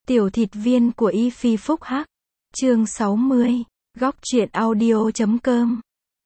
Tiểu thịt viên của Y Phi Phúc Hắc. Chương 60. Góc truyện audio.com.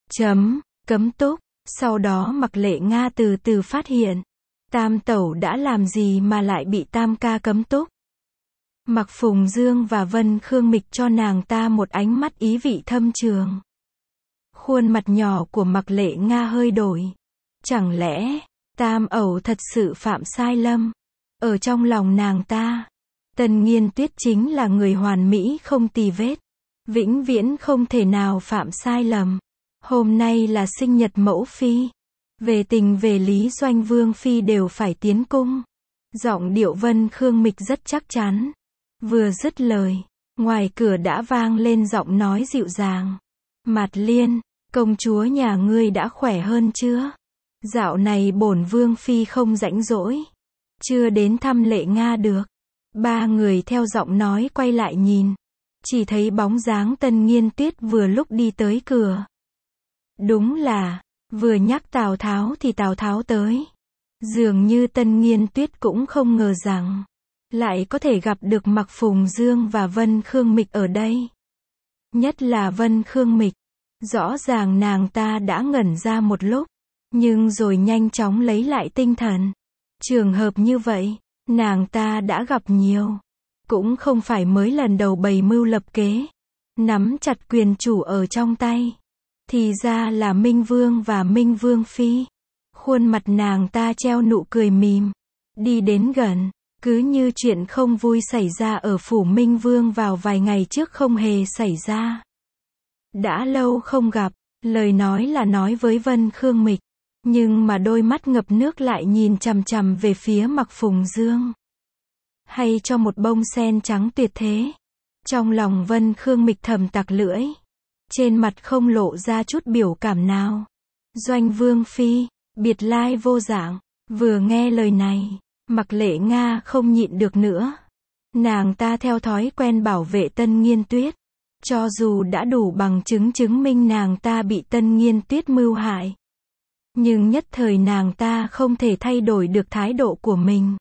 Cấm túc. Sau đó Mặc Lệ Nga từ từ phát hiện. Tam tẩu đã làm gì mà lại bị tam ca cấm túc. Mặc Phùng Dương và Vân Khương Mịch cho nàng ta một ánh mắt ý vị thâm trường. Khuôn mặt nhỏ của Mặc Lệ Nga hơi đổi. Chẳng lẽ, tam ẩu thật sự phạm sai lầm? Ở trong lòng nàng ta, Tân Nghiên Tuyết chính là người hoàn mỹ không tì vết. Vĩnh viễn không thể nào phạm sai lầm. Hôm nay là sinh nhật mẫu phi. Về tình về lý Doanh Vương phi đều phải tiến cung. Giọng điệu Vân Khương Mịch rất chắc chắn. Vừa dứt lời, ngoài cửa đã vang lên giọng nói dịu dàng. Mạt Liên, công chúa nhà ngươi đã khỏe hơn chưa? Dạo này bổn Vương phi không rảnh rỗi, chưa đến thăm Lệ Nga được. Ba người theo giọng nói quay lại nhìn, chỉ thấy bóng dáng Tân Nghiên Tuyết vừa lúc đi tới cửa. Đúng là, vừa nhắc Tào Tháo thì Tào Tháo tới. Dường như Tân Nghiên Tuyết cũng không ngờ rằng lại có thể gặp được Mặc Phùng Dương và Vân Khương Mịch ở đây. Nhất là Vân Khương Mịch, rõ ràng nàng ta đã ngẩn ra một lúc, nhưng rồi nhanh chóng lấy lại tinh thần. Trường hợp như vậy, nàng ta đã gặp nhiều, cũng không phải mới lần đầu bày mưu lập kế, nắm chặt quyền chủ ở trong tay. Thì ra là Minh Vương và Minh Vương phi. Khuôn mặt nàng ta treo nụ cười mỉm, đi đến gần, cứ như chuyện không vui xảy ra ở phủ Minh Vương vào vài ngày trước không hề xảy ra. Đã lâu không gặp, lời nói là nói với Vân Khương Mịch, nhưng mà đôi mắt ngập nước lại nhìn chằm chằm về phía Mặc Phùng Dương. Hay cho một bông sen trắng tuyệt thế. Trong lòng Vân Khương Mịch thầm tặc lưỡi, trên mặt không lộ ra chút biểu cảm nào. Doanh Vương phi, biệt lai vô dạng. Vừa nghe lời này, Mặc Lệ Nga không nhịn được nữa. Nàng ta theo thói quen bảo vệ Tân Nghiên Tuyết, cho dù đã đủ bằng chứng chứng minh nàng ta bị Tân Nghiên Tuyết mưu hại, nhưng nhất thời nàng ta không thể thay đổi được thái độ của mình.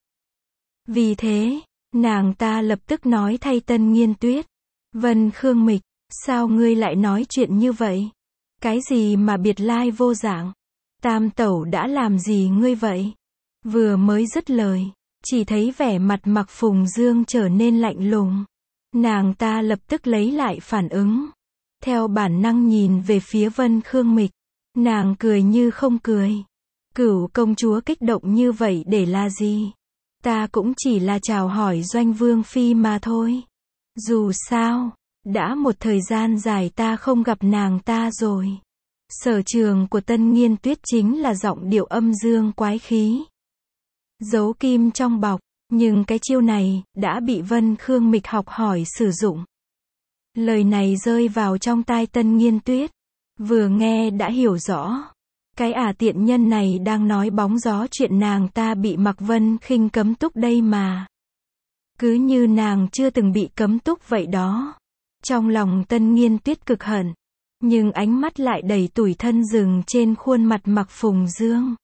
Vì thế, nàng ta lập tức nói thay Tân Nghiên Tuyết. Vân Khương Mịch, sao ngươi lại nói chuyện như vậy? Cái gì mà biệt lai vô dạng? Tam tẩu đã làm gì ngươi vậy? Vừa mới dứt lời, chỉ thấy vẻ mặt Mặc Phùng Dương trở nên lạnh lùng. Nàng ta lập tức lấy lại phản ứng. Theo bản năng nhìn về phía Vân Khương Mịch. Nàng cười như không cười. Cửu công chúa kích động như vậy để là gì? Ta cũng chỉ là chào hỏi Doanh Vương phi mà thôi. Dù sao, đã một thời gian dài ta không gặp nàng ta rồi. Sở trường của Tân Nghiên Tuyết chính là giọng điệu âm dương quái khí, giấu kim trong bọc, nhưng cái chiêu này đã bị Vân Khương Mịch học hỏi sử dụng. Lời này rơi vào trong tai Tân Nghiên Tuyết, vừa nghe đã hiểu rõ. Cái tiện nhân này đang nói bóng gió chuyện nàng ta bị Mặc Vân Khinh cấm túc đây mà. Cứ như nàng chưa từng bị cấm túc vậy đó. Trong lòng Tân Nghiên Tuyết cực hận, nhưng ánh mắt lại đầy tủi thân dừng trên khuôn mặt Mặc Phùng Dương.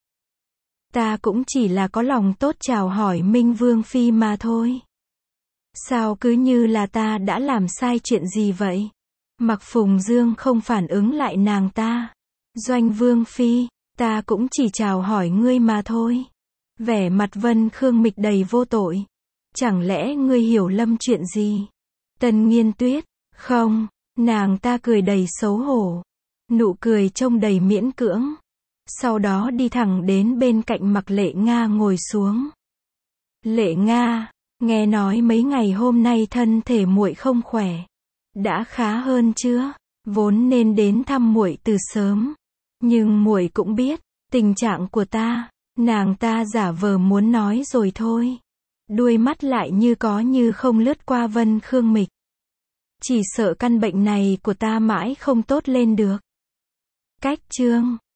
Ta cũng chỉ là có lòng tốt chào hỏi Minh Vương phi mà thôi. Sao cứ như là ta đã làm sai chuyện gì vậy? Mặc Phùng Dương không phản ứng lại nàng ta. Doanh Vương phi, ta cũng chỉ chào hỏi ngươi mà thôi. Vẻ mặt Vân Khương Mịch đầy vô tội. Chẳng lẽ ngươi hiểu lầm chuyện gì? Tân Nghiên Tuyết, không, nàng ta cười đầy xấu hổ. Nụ cười trông đầy miễn cưỡng. Sau đó đi thẳng đến bên cạnh Mặc Lệ Nga ngồi xuống. Lệ Nga, nghe nói mấy ngày hôm nay thân thể muội không khỏe. Đã khá hơn chưa? Vốn nên đến thăm muội từ sớm, nhưng muội cũng biết tình trạng của ta. Nàng ta giả vờ muốn nói rồi thôi, đuôi mắt lại như có như không lướt qua Vân Khương Mịch. Chỉ sợ căn bệnh này của ta mãi không tốt lên được. Cách chương